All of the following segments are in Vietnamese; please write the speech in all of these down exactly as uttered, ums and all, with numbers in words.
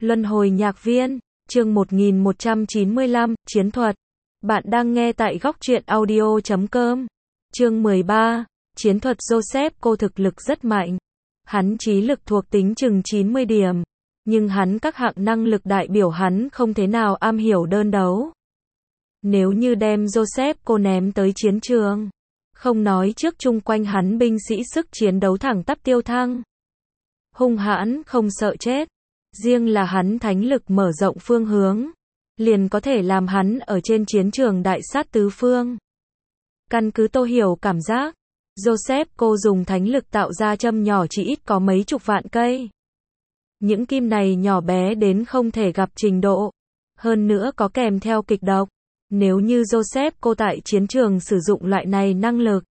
Luân hồi nhạc viên, chương một nghìn một trăm chín mươi lăm, chiến thuật. Bạn đang nghe tại góc truyện audio chấm com. Chương mười ba, chiến thuật. Joseph cô thực lực rất mạnh. Hắn trí lực thuộc tính chừng chín mươi điểm. Nhưng hắn các hạng năng lực đại biểu hắn không thế nào am hiểu đơn đấu. Nếu như đem Joseph cô ném tới chiến trường, không nói trước chung quanh hắn binh sĩ sức chiến đấu thẳng tắp tiêu thăng. Hung hãn không sợ chết. Riêng là hắn thánh lực mở rộng phương hướng, liền có thể làm hắn ở trên chiến trường đại sát tứ phương. Căn cứ Tô Hiểu cảm giác, Joseph cô dùng thánh lực tạo ra châm nhỏ chỉ ít có mấy chục vạn cây. Những kim này nhỏ bé đến không thể gặp trình độ. Hơn nữa có kèm theo kịch độc. Nếu như Joseph cô tại chiến trường sử dụng loại này năng lực,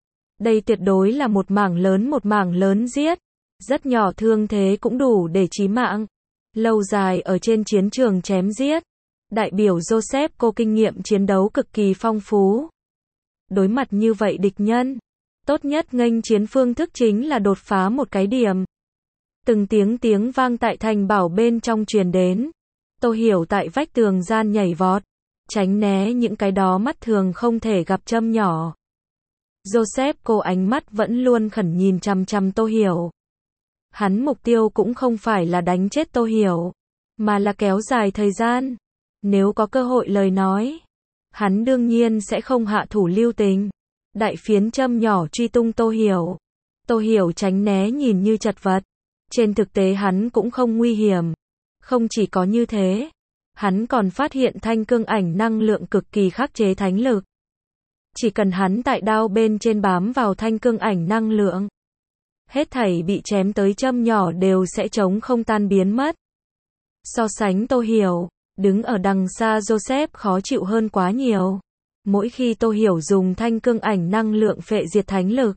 đây tuyệt đối là một mảng lớn một mảng lớn giết. Rất nhỏ thương thế cũng đủ để chí mạng. Lâu dài ở trên chiến trường chém giết, đại biểu Joseph cô kinh nghiệm chiến đấu cực kỳ phong phú. Đối mặt như vậy địch nhân, tốt nhất nghênh chiến phương thức chính là đột phá một cái điểm. Từng tiếng tiếng vang tại thành bảo bên trong truyền đến. Tô Hiểu tại vách tường gian nhảy vọt, tránh né những cái đó mắt thường không thể gặp châm nhỏ. Joseph cô ánh mắt vẫn luôn khẩn nhìn chằm chằm Tô Hiểu. Hắn mục tiêu cũng không phải là đánh chết Tô Hiểu, mà là kéo dài thời gian. Nếu có cơ hội lời nói, hắn đương nhiên sẽ không hạ thủ lưu tình. Đại phiến châm nhỏ truy tung Tô Hiểu. Tô Hiểu tránh né nhìn như chật vật. Trên thực tế hắn cũng không nguy hiểm. Không chỉ có như thế, hắn còn phát hiện thanh cương ảnh năng lượng cực kỳ khắc chế thánh lực. Chỉ cần hắn tại đao bên trên bám vào thanh cương ảnh năng lượng, hết thảy bị chém tới châm nhỏ đều sẽ chống không tan biến mất. So sánh Tô Hiểu, đứng ở đằng xa Joseph khó chịu hơn quá nhiều. Mỗi khi Tô Hiểu dùng thanh cương ảnh năng lượng phệ diệt thánh lực,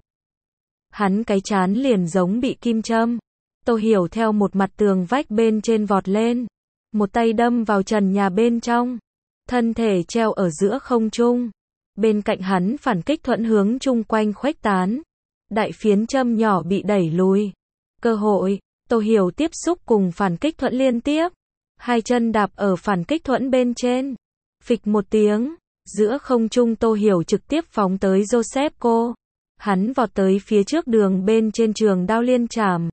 hắn cái chán liền giống bị kim châm. Tô Hiểu theo một mặt tường vách bên trên vọt lên, một tay đâm vào trần nhà bên trong, thân thể treo ở giữa không trung. Bên cạnh hắn phản kích thuẫn hướng chung quanh khuếch tán. Đại phiến châm nhỏ bị đẩy lùi. Cơ hội, Tô Hiểu tiếp xúc cùng phản kích thuẫn liên tiếp. Hai chân đạp ở phản kích thuẫn bên trên. Phịch một tiếng, giữa không trung Tô Hiểu trực tiếp phóng tới Joseph cô. Hắn vọt tới phía trước đường bên trên trường đao liên chảm.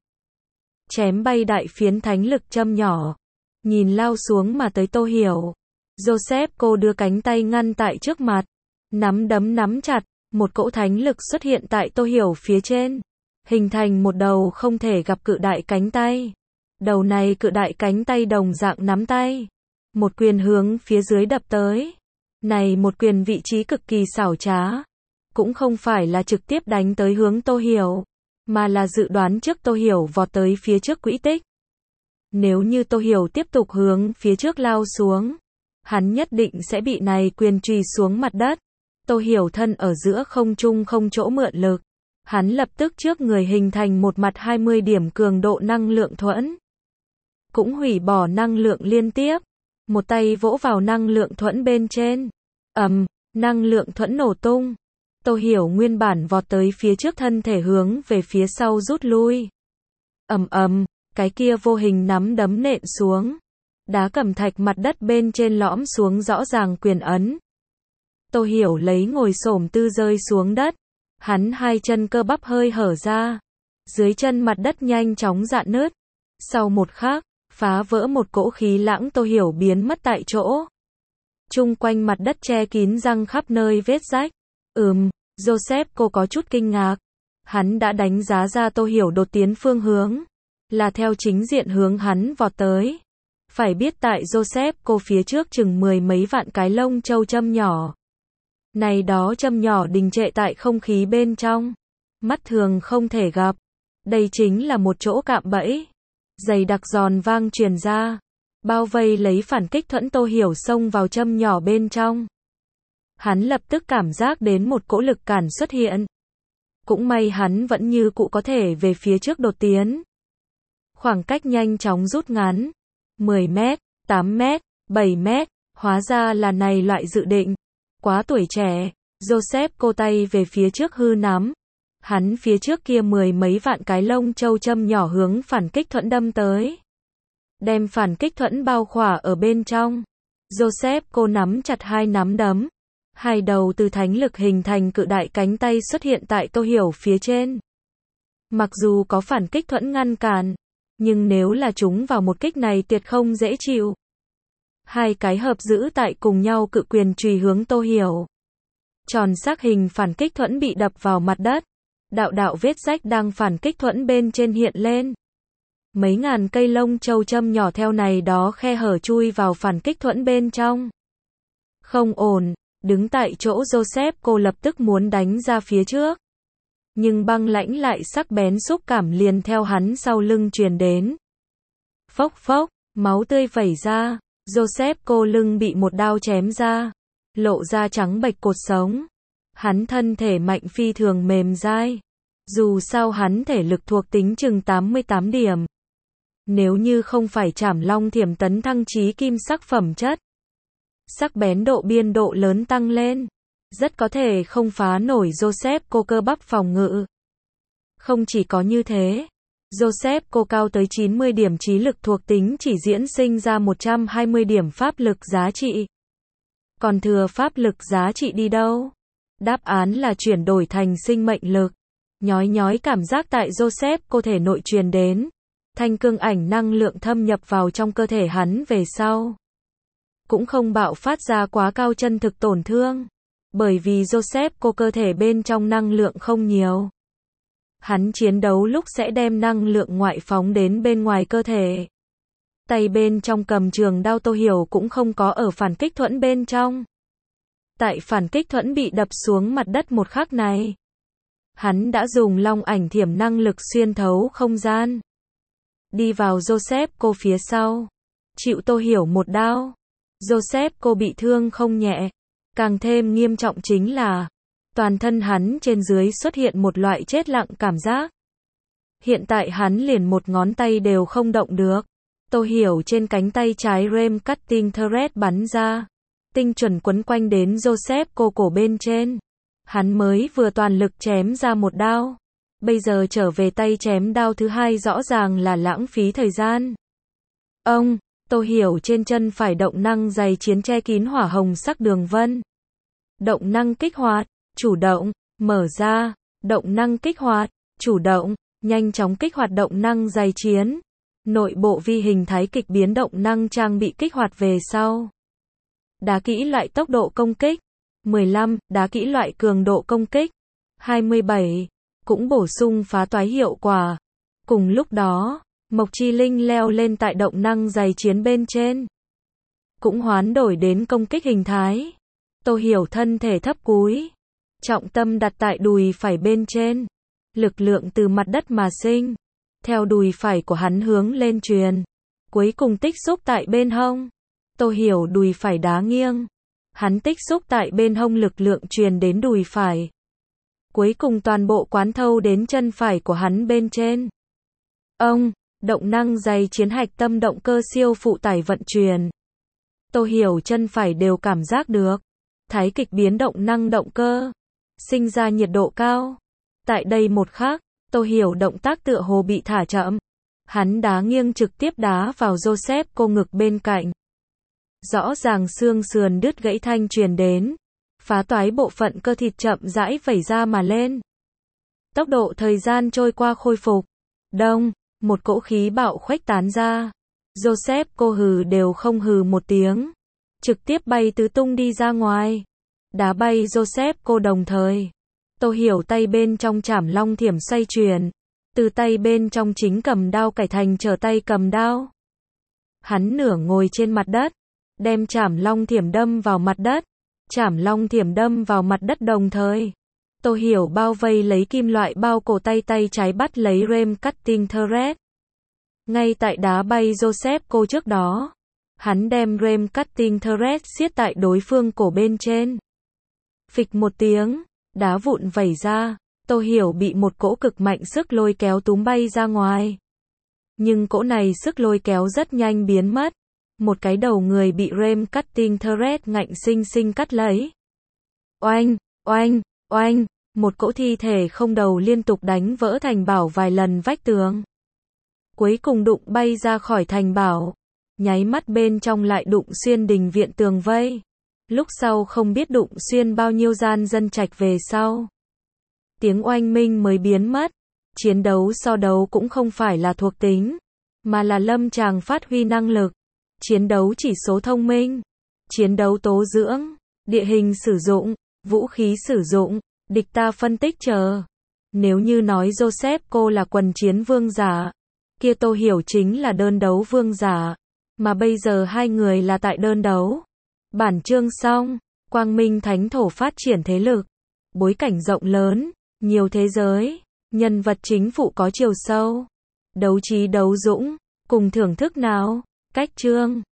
Chém bay đại phiến thánh lực châm nhỏ. Nhìn lao xuống mà tới Tô Hiểu. Joseph cô đưa cánh tay ngăn tại trước mặt. Nắm đấm nắm chặt. Một cỗ thánh lực xuất hiện tại Tô Hiểu phía trên, hình thành một đầu không thể gặp cự đại cánh tay. Đầu này cự đại cánh tay đồng dạng nắm tay. Một quyền hướng phía dưới đập tới. Này một quyền vị trí cực kỳ xảo trá. Cũng không phải là trực tiếp đánh tới hướng Tô Hiểu, mà là dự đoán trước Tô Hiểu vọt tới phía trước quỹ tích. Nếu như Tô Hiểu tiếp tục hướng phía trước lao xuống, hắn nhất định sẽ bị này quyền chùy xuống mặt đất. Tô Hiểu thân ở giữa không trung không chỗ mượn lực. Hắn lập tức trước người hình thành một mặt hai mươi điểm cường độ năng lượng thuẫn. Cũng hủy bỏ năng lượng liên tiếp. Một tay vỗ vào năng lượng thuẫn bên trên. Ầm, năng lượng thuẫn nổ tung. Tô Hiểu nguyên bản vọt tới phía trước thân thể hướng về phía sau rút lui. Ầm ầm, cái kia vô hình nắm đấm nện xuống. Đá cẩm thạch mặt đất bên trên lõm xuống rõ ràng quyền ấn. Tô Hiểu lấy ngồi xổm tư rơi xuống đất. Hắn hai chân cơ bắp hơi hở ra. Dưới chân mặt đất nhanh chóng rạn nứt. Sau một khắc, phá vỡ một cỗ khí lãng Tô Hiểu biến mất tại chỗ. Chung quanh mặt đất che kín răng khắp nơi vết rách. Ừm, Joseph cô có chút kinh ngạc. Hắn đã đánh giá ra Tô Hiểu đột tiến phương hướng. Là theo chính diện hướng hắn vọt tới. Phải biết tại Joseph cô phía trước chừng mười mấy vạn cái lông châu châm nhỏ. Này đó châm nhỏ đình trệ tại không khí bên trong. Mắt thường không thể gặp. Đây chính là một chỗ cạm bẫy. Dày đặc giòn vang truyền ra. Bao vây lấy phản kích thuẫn Tô Hiểu xông vào châm nhỏ bên trong. Hắn lập tức cảm giác đến một cỗ lực cản xuất hiện. Cũng may hắn vẫn như cũ có thể về phía trước đột tiến. Khoảng cách nhanh chóng rút ngắn. mười mét, tám mét, bảy mét. Hóa ra là này loại dự định. Quá tuổi trẻ, Joseph cô tay về phía trước hư nắm. Hắn phía trước kia mười mấy vạn cái lông châu châm nhỏ hướng phản kích thuẫn đâm tới. đem phản kích thuẫn bao khỏa ở bên trong. Joseph cô nắm chặt hai nắm đấm. Hai đầu từ thánh lực hình thành cự đại cánh tay xuất hiện tại Tô Hiểu phía trên. Mặc dù có phản kích thuẫn ngăn cản, nhưng nếu là chúng vào một kích này tuyệt không dễ chịu. Hai cái hợp giữ tại cùng nhau cự quyền chùy hướng Tô Hiểu. Tròn sắc hình phản kích thuẫn bị đập vào mặt đất. Đạo đạo vết rách đang phản kích thuẫn bên trên hiện lên. Mấy ngàn cây lông châu châm nhỏ theo này đó khe hở chui vào phản kích thuẫn bên trong. Không ổn, đứng tại chỗ Joseph cô lập tức muốn đánh ra phía trước. Nhưng băng lãnh lại sắc bén xúc cảm liền theo hắn sau lưng truyền đến. Phốc phốc, máu tươi vẩy ra, Joseph cô lưng bị một đao chém ra, lộ ra trắng bệch cột sống. Hắn thân thể mạnh phi thường mềm dai. Dù sao hắn thể lực thuộc tính chừng tám mươi tám điểm. Nếu như không phải Trảm Long Thiểm tấn thăng chí kim sắc phẩm chất, sắc bén độ biên độ lớn tăng lên, rất có thể không phá nổi Joseph cô cơ bắp phòng ngự. Không chỉ có như thế, Joseph cô cao tới chín mươi điểm trí lực thuộc tính chỉ diễn sinh ra một trăm hai mươi điểm pháp lực giá trị. Còn thừa pháp lực giá trị đi đâu? Đáp án là chuyển đổi thành sinh mệnh lực. Nhói nhói cảm giác tại Joseph cô thể nội truyền đến. Thanh cương ảnh năng lượng thâm nhập vào trong cơ thể hắn về sau. Cũng không bạo phát ra quá cao chân thực tổn thương. Bởi vì Joseph cô cơ thể bên trong năng lượng không nhiều. Hắn chiến đấu lúc sẽ đem năng lượng ngoại phóng đến bên ngoài cơ thể. Tay bên trong cầm trường đao Tô Hiểu cũng không có ở phản kích thuẫn bên trong. Tại phản kích thuẫn bị đập xuống mặt đất một khắc này, hắn đã dùng long ảnh thiểm năng lực xuyên thấu không gian. Đi vào Joseph cô phía sau. Chịu Tô Hiểu một đao. Joseph cô bị thương không nhẹ. Càng thêm nghiêm trọng chính là toàn thân hắn trên dưới xuất hiện một loại chết lặng cảm giác. Hiện tại hắn liền một ngón tay đều không động được. Tô Hiểu trên cánh tay trái Rem Cutting Thread bắn ra. Tinh chuẩn quấn quanh đến Joseph cô cổ bên trên. Hắn mới vừa toàn lực chém ra một đao. Bây giờ trở về tay chém đao thứ hai rõ ràng là lãng phí thời gian. Ông, Tô Hiểu trên chân phải động năng giày chiến che kín hỏa hồng sắc đường vân. Động năng kích hoạt, chủ động, mở ra, động năng kích hoạt, chủ động, nhanh chóng kích hoạt động năng giày chiến. Nội bộ vi hình thái kịch biến động năng trang bị kích hoạt về sau. Đá kỹ loại tốc độ công kích. mười lăm, đá kỹ loại cường độ công kích. hai mươi bảy, cũng bổ sung phá toái hiệu quả. Cùng lúc đó, Mộc Chi Linh leo lên tại động năng giày chiến bên trên. Cũng hoán đổi đến công kích hình thái. Tô Hiểu thân thể thấp cúi. Trọng tâm đặt tại đùi phải bên trên. Lực lượng từ mặt đất mà sinh. Theo đùi phải của hắn hướng lên truyền. Cuối cùng tích xúc tại bên hông. Tô Hiểu đùi phải đá nghiêng. Hắn tích xúc tại bên hông lực lượng truyền đến đùi phải. Cuối cùng toàn bộ quán thâu đến chân phải của hắn bên trên. Ông, động năng giày chiến hạch tâm động cơ siêu phụ tải vận chuyển. Tô Hiểu chân phải đều cảm giác được. Thái kịch biến động năng động cơ. Sinh ra nhiệt độ cao. Tại đây một khắc, Tô Hiểu động tác tựa hồ bị thả chậm. Hắn đá nghiêng trực tiếp đá vào Joseph cô ngực bên cạnh. Rõ ràng xương sườn đứt gãy thanh truyền đến. Phá toái bộ phận cơ thịt chậm rãi vẩy ra mà lên. Tốc độ thời gian trôi qua khôi phục. Đông, một cỗ khí bạo khuếch tán ra. Joseph cô hừ đều không hừ một tiếng. Trực tiếp bay tứ tung đi ra ngoài. Đá bay Joseph cô đồng thời. Tô Hiểu tay bên trong Trảm Long Thiểm xoay chuyển. Từ tay bên trong chính cầm đao cải thành trở tay cầm đao. Hắn nửa ngồi trên mặt đất. Đem Trảm Long Thiểm đâm vào mặt đất. Trảm Long Thiểm đâm vào mặt đất đồng thời. Tô Hiểu bao vây lấy kim loại bao cổ tay tay trái bắt lấy Rem Cutting Thread. Ngay tại đá bay Joseph cô trước đó. Hắn đem Rem Cutting Thread siết tại đối phương cổ bên trên. Phịch một tiếng, đá vụn vẩy ra. Tô Hiểu bị một cỗ cực mạnh sức lôi kéo túm bay ra ngoài. Nhưng cỗ này sức lôi kéo rất nhanh biến mất. Một cái đầu người bị Rem Cutting Thread ngạnh sinh sinh cắt lấy. Oanh, oanh, oanh, một cỗ thi thể không đầu liên tục đánh vỡ thành bảo vài lần vách tường. cuối cùng đụng bay ra khỏi thành bảo. Nháy mắt bên trong lại đụng xuyên đình viện tường vây. Lúc sau không biết đụng xuyên bao nhiêu gian dân trạch về sau. Tiếng oanh minh mới biến mất. Chiến đấu so đấu cũng không phải là thuộc tính, mà là lâm tràng phát huy năng lực. Chiến đấu chỉ số thông minh, chiến đấu tố dưỡng, địa hình sử dụng, vũ khí sử dụng, địch ta phân tích chờ. Nếu như nói Joseph cô là quần chiến vương giả, kia Tô Hiểu chính là đơn đấu vương giả, mà bây giờ hai người là tại đơn đấu. Bản chương xong, Quang Minh Thánh Thổ phát triển thế lực, bối cảnh rộng lớn, nhiều thế giới, nhân vật chính phụ có chiều sâu, đấu trí đấu dũng, cùng thưởng thức nào, cách chương.